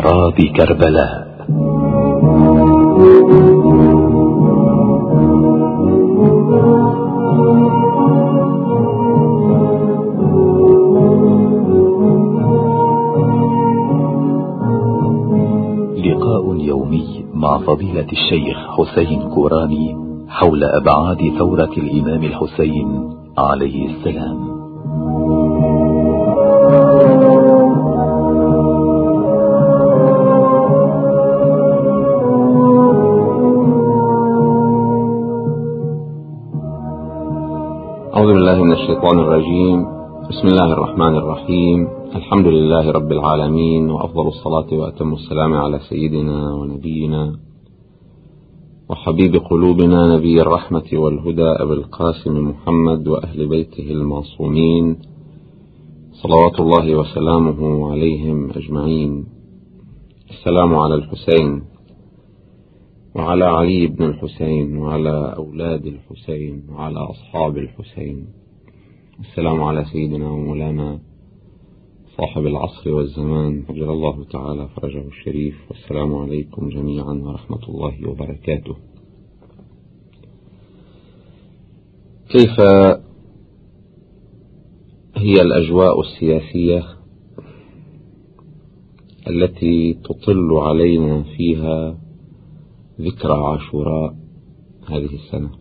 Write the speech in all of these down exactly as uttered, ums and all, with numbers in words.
تراب كربلاء. لقاء يومي مع فضيلة الشيخ حسين كوراني حول أبعاد ثورة الإمام الحسين عليه السلام. أعوذ بالله من الشيطان الرجيم. بسم الله الرحمن الرحيم. الحمد لله رب العالمين، وأفضل الصلاة وأتم السلام على سيدنا ونبينا وحبيب قلوبنا نبي الرحمة والهدى أبي القاسم محمد وأهل بيته المعصومين صلوات الله وسلامه عليهم أجمعين. السلام على الحسين وعلى علي بن الحسين وعلى أولاد الحسين وعلى أصحاب الحسين. السلام على سيدنا ومولانا صاحب العصر والزمان عجل الله تعالى فرجه الشريف. والسلام عليكم جميعا ورحمة الله وبركاته. كيف هي الأجواء السياسية التي تطل علينا فيها ذكرى عاشوراء هذه السنة؟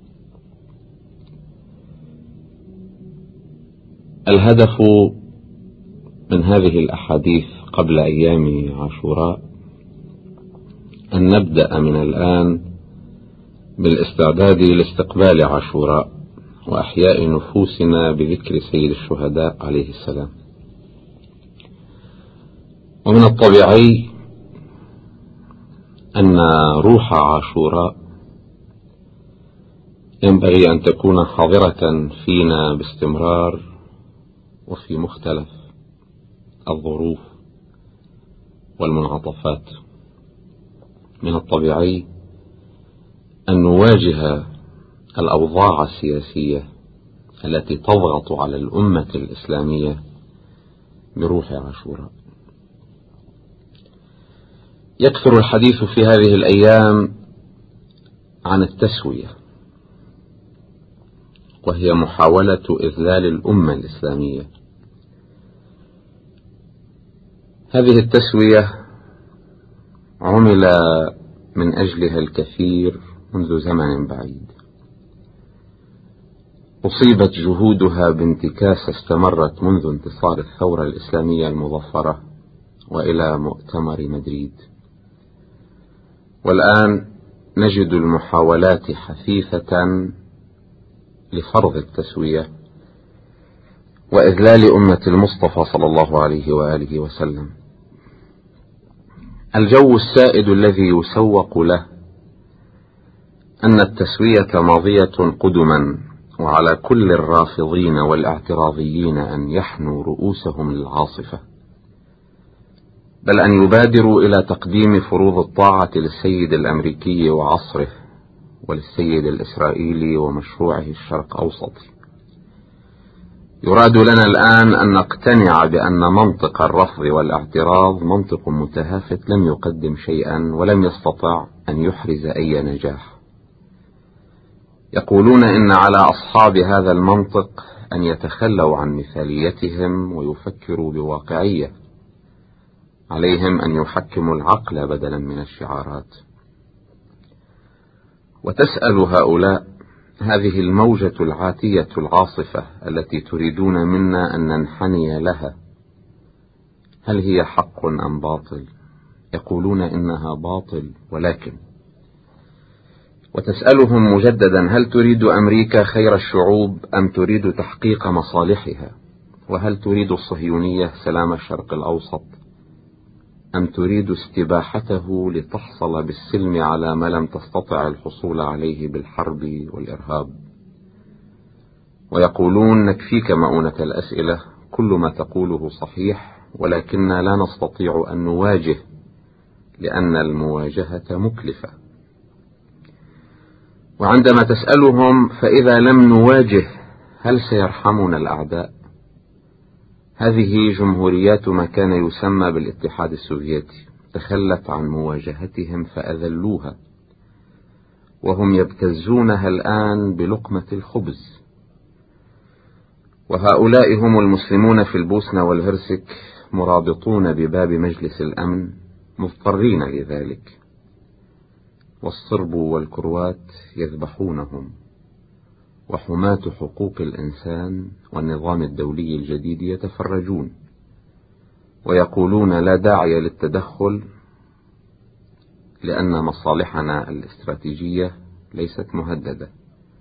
الهدف من هذه الأحاديث قبل أيام عاشوراء أن نبدأ من الآن بالاستعداد لاستقبال عاشوراء وأحياء نفوسنا بذكر سيد الشهداء عليه السلام. ومن الطبيعي أن روح عاشوراء ينبغي أن تكون حاضرة فينا باستمرار وفي مختلف الظروف والمنعطفات. من الطبيعي أن نواجه الأوضاع السياسية التي تضغط على الأمة الإسلامية بروح عاشوراء. يكثر الحديث في هذه الأيام عن التسوية، وهي محاولة إذلال الأمة الإسلامية. هذه التسوية عمل من أجلها الكثير منذ زمن بعيد، أصيبت جهودها بانتكاسة استمرت منذ انتصار الثورة الإسلامية المظفرة وإلى مؤتمر مدريد، والآن نجد المحاولات حثيثة لفرض التسوية وإذلال أمة المصطفى صلى الله عليه وآله وسلم. الجو السائد الذي يسوق له أن التسوية ماضية قدما، وعلى كل الرافضين والاعتراضيين أن يحنوا رؤوسهم للعاصفة، بل أن يبادروا إلى تقديم فروض الطاعة للسيد الأمريكي وعصره وللسيد الإسرائيلي ومشروعه الشرق أوسطي. يراد لنا الآن أن نقتنع بأن منطق الرفض والاعتراض منطق متهافت لم يقدم شيئا ولم يستطع أن يحرز أي نجاح. يقولون إن على أصحاب هذا المنطق أن يتخلوا عن مثاليتهم ويفكروا بواقعية. عليهم أن يحكموا العقل بدلا من الشعارات. وتسأل هؤلاء هذه الموجة العاتية العاصفة التي تريدون منا أن ننحني لها، هل هي حق أم باطل؟ يقولون إنها باطل، ولكن وتسألهم مجددا هل تريد أمريكا خير الشعوب أم تريد تحقيق مصالحها؟ وهل تريد الصهيونية سلام الشرق الأوسط أم تريد استباحته لتحصل بالسلم على ما لم تستطع الحصول عليه بالحرب والإرهاب؟ ويقولون نكفيك مؤونة الأسئلة، كل ما تقوله صحيح، ولكننا لا نستطيع أن نواجه لأن المواجهة مكلفة. وعندما تسألهم فإذا لم نواجه هل سيرحمنا الأعداء؟ هذه جمهوريات ما كان يسمى بالاتحاد السوفيتي، تخلت عن مواجهتهم فأذلوها، وهم يبتزونها الآن بلقمة الخبز. وهؤلاء هم المسلمون في البوسنة والهرسك مرابطون بباب مجلس الأمن مضطرين لذلك، والصرب والكروات يذبحونهم، وحماة حقوق الإنسان والنظام الدولي الجديد يتفرجون ويقولون لا داعي للتدخل لأن مصالحنا الاستراتيجية ليست مهددة.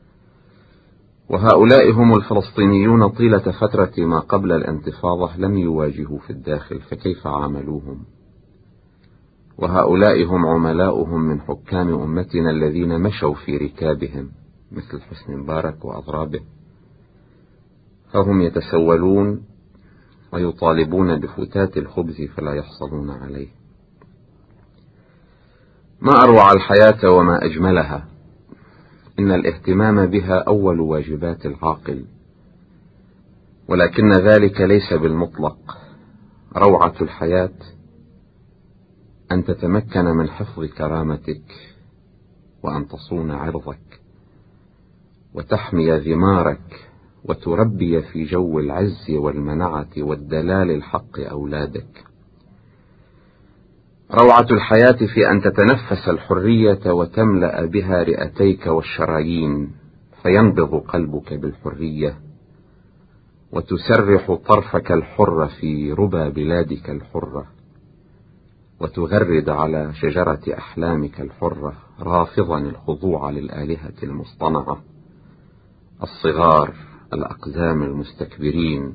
وهؤلاء هم الفلسطينيون طيلة فترة ما قبل الانتفاضة لم يواجهوا في الداخل، فكيف عاملوهم؟ وهؤلاء هم عملاؤهم من حكام أمتنا الذين مشوا في ركابهم مثل حسني مبارك وأضرابه، فهم يتسولون ويطالبون بفتات الخبز فلا يحصلون عليه. ما أروع الحياة وما أجملها، إن الاهتمام بها أول واجبات العاقل، ولكن ذلك ليس بالمطلق. روعة الحياة أن تتمكن من حفظ كرامتك، وأن تصون عرضك، وتحمي ذمارك، وتربي في جو العز والمنعة والدلال الحق أولادك. روعة الحياة في أن تتنفس الحرية وتملأ بها رئتيك والشرايين، فينبض قلبك بالحرية، وتسرح طرفك الحر في ربى بلادك الحرة، وتغرد على شجرة أحلامك الحرة رافضا الخضوع للآلهة المصطنعة، الصغار الأقزام المستكبرين،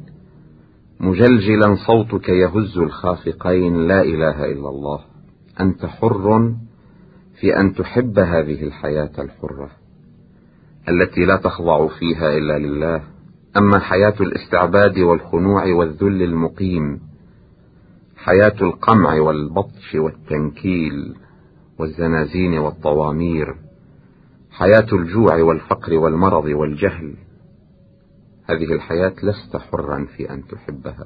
مجلجلا صوتك يهز الخافقين لا إله إلا الله. أنت حر في أن تحب هذه الحياة الحرة التي لا تخضع فيها إلا لله. أما حياة الاستعباد والخنوع والذل المقيم، حياة القمع والبطش والتنكيل والزنازين والطوامير، حياة الجوع والفقر والمرض والجهل، هذه الحياة لست حرا في أن تحبها.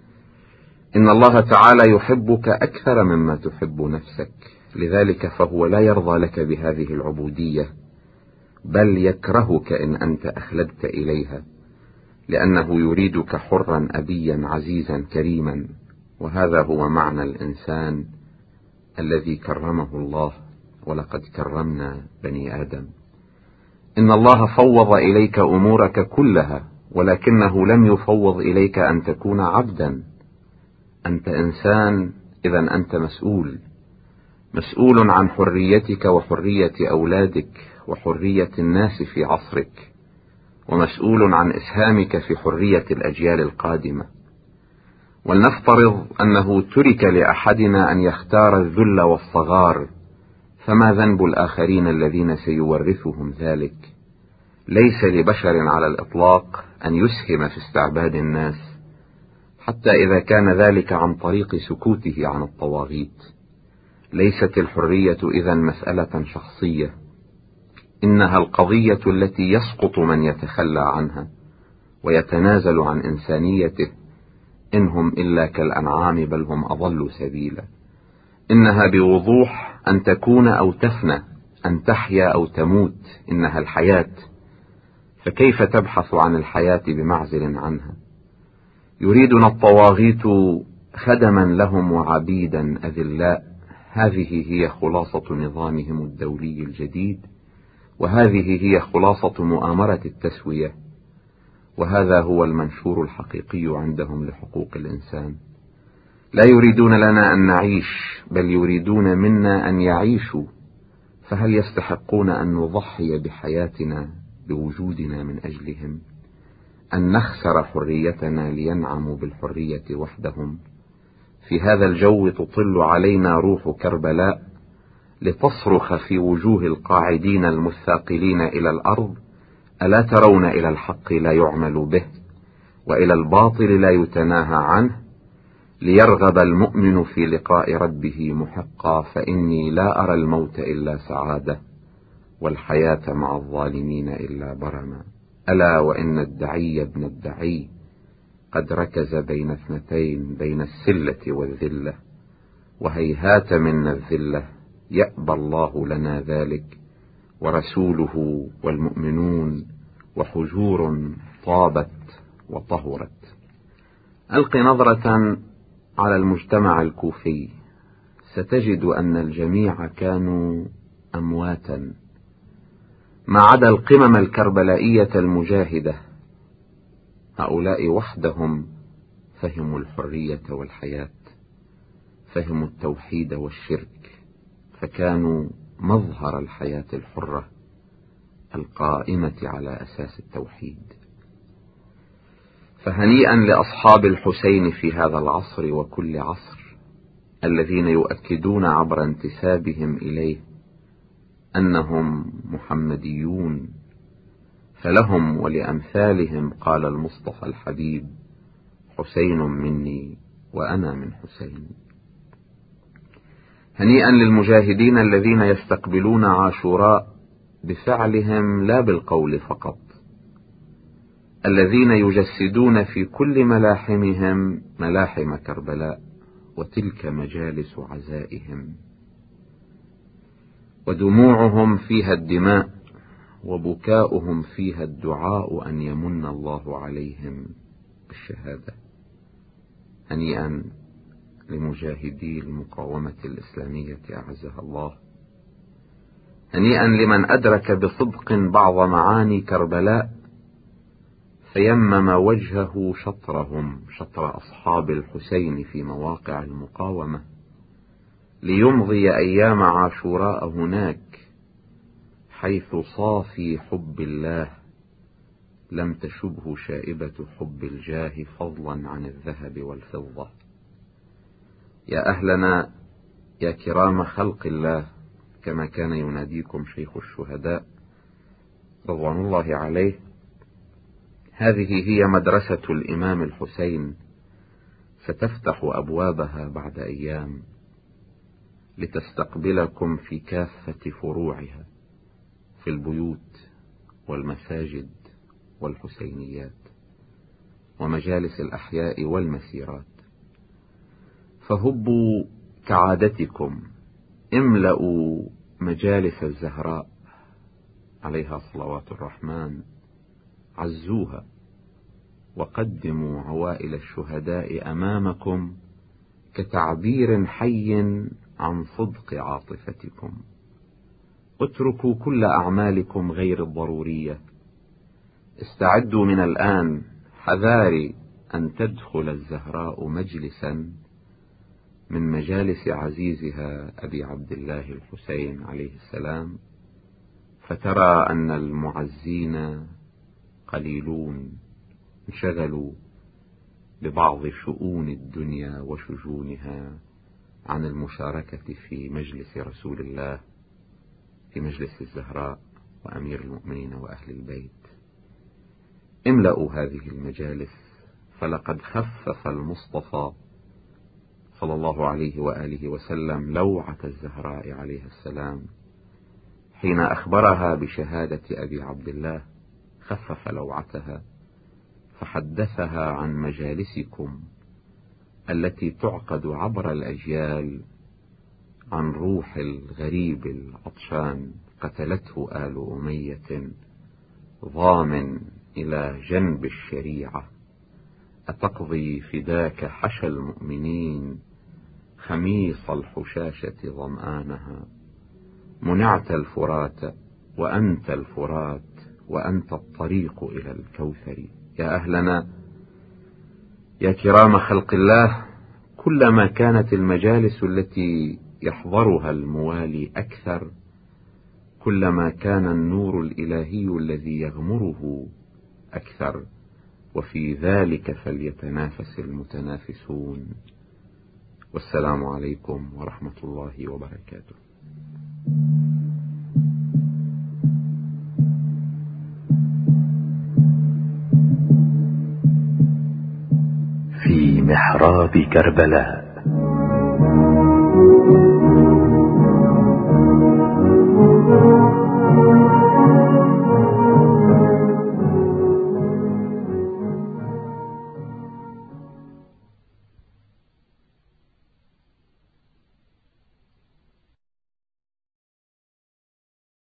إن الله تعالى يحبك أكثر مما تحب نفسك، لذلك فهو لا يرضى لك بهذه العبودية، بل يكرهك إن أنت أخلدت إليها، لأنه يريدك حرا أبيا عزيزا كريما. وهذا هو معنى الإنسان الذي كرمه الله، ولقد كرمنا بني آدم. إن الله فوض إليك أمورك كلها، ولكنه لم يفوض إليك أن تكون عبدا. أنت إنسان، إذن أنت مسؤول، مسؤول عن حريتك وحرية أولادك وحرية الناس في عصرك، ومسؤول عن إسهامك في حرية الأجيال القادمة. ولنفترض أنه ترك لأحدنا أن يختار الذل والصغار، فما ذنب الآخرين الذين سيورثهم ذلك؟ ليس لبشر على الإطلاق أن يسهم في استعباد الناس، حتى إذا كان ذلك عن طريق سكوته عن الطواغيت. ليست الحرية إذن مسألة شخصية، إنها القضية التي يسقط من يتخلى عنها ويتنازل عن إنسانيته، إنهم إلا كالأنعام بل هم أضل سبيلا. إنها بوضوح أن تكون أو تفنى، أن تحيا أو تموت، إنها الحياة. فكيف تبحث عن الحياة بمعزل عنها؟ يريدنا الطواغيت خدما لهم وعبيدا أذلاء. هذه هي خلاصة نظامهم الدولي الجديد، وهذه هي خلاصة مؤامرة التسوية، وهذا هو المنشور الحقيقي عندهم لحقوق الإنسان. لا يريدون لنا أن نعيش، بل يريدون منا أن يعيشوا. فهل يستحقون أن نضحي بحياتنا بوجودنا من أجلهم؟ أن نخسر حريتنا لينعموا بالحرية وحدهم؟ في هذا الجو تطل علينا روح كربلاء لتصرخ في وجوه القاعدين المثاقلين إلى الأرض: ألا ترون إلى الحق لا يعمل به، وإلى الباطل لا يتناهى عنه، ليرغب المؤمن في لقاء ربه محقا، فإني لا أرى الموت إلا سعادة، والحياة مع الظالمين إلا برما. ألا وإن الدعي ابن الدعي قد ركز بين اثنتين، بين السلة والذلة، وهيهات منا الذلة، يأبى الله لنا ذلك ورسوله والمؤمنون، وحجور طابت وطهرت. ألق نظرة على المجتمع الكوفي، ستجد أن الجميع كانوا أمواتا ما عدا القمم الكربلائية المجاهدة. هؤلاء وحدهم فهموا الحرية والحياة، فهموا التوحيد والشرك، فكانوا مظهر الحياة الحرة القائمة على أساس التوحيد. فهنيئا لأصحاب الحسين في هذا العصر وكل عصر، الذين يؤكدون عبر انتسابهم إليه أنهم محمديون، فلهم ولأمثالهم قال المصطفى الحبيب: حسين مني وأنا من حسين. هنيئا للمجاهدين الذين يستقبلون عاشوراء بفعلهم لا بالقول فقط، الذين يجسدون في كل ملاحمهم ملاحم كربلاء، وتلك مجالس عزائهم، ودموعهم فيها الدماء، وبكاؤهم فيها الدعاء أن يمن الله عليهم بالشهادة. هنيئا لمجاهدي المقاومة الإسلامية أعزها الله، هنيئا لمن أدرك بصدق بعض معاني كربلاء فيمم وجهه شطرهم، شطر أصحاب الحسين في مواقع المقاومة، ليمضي أيام عاشوراء هناك، حيث صافي حب الله لم تشبه شائبة حب الجاه فضلا عن الذهب والفضة. يا أهلنا، يا كرام خلق الله، كما كان يناديكم شيخ الشهداء رضوان الله عليه، هذه هي مدرسة الإمام الحسين، ستفتح أبوابها بعد أيام لتستقبلكم في كافة فروعها، في البيوت والمساجد والحسينيات ومجالس الأحياء والمسيرات. فهبوا كعادتكم، املأوا مجالس الزهراء عليها صلوات الرحمن، عزوها وقدموا عوائل الشهداء أمامكم كتعبير حي عن صدق عاطفتكم. اتركوا كل أعمالكم غير الضرورية، استعدوا من الآن حذاري أن تدخل الزهراء مجلسا من مجالس عزيزها أبي عبد الله الحسين عليه السلام، فترى أن المعزين قليلون انشغلوا ببعض شؤون الدنيا وشجونها عن المشاركة في مجلس رسول الله، في مجلس الزهراء وأمير المؤمنين وأهل البيت. املأوا هذه المجالس، فلقد خفف المصطفى صلى الله عليه وآله وسلم لوعة الزهراء عليه السلام حين أخبرها بشهادة أبي عبد الله، خفف لوعتها فحدثها عن مجالسكم التي تعقد عبر الأجيال عن روح الغريب العطشان قتلته آل أمية ضامن إلى جنب الشريعة، أتقضي فداك حشى المؤمنين خميص الحشاشة ظمآنها، منعت الفرات وأنت الفرات وأنت الطريق إلى الكوثر. يا أهلنا، يا كرام خلق الله، كلما كانت المجالس التي يحضرها الموالي أكثر، كلما كان النور الإلهي الذي يغمره أكثر، وفي ذلك فليتنافس المتنافسون. والسلام عليكم ورحمة الله وبركاته. في محراب كربلاء.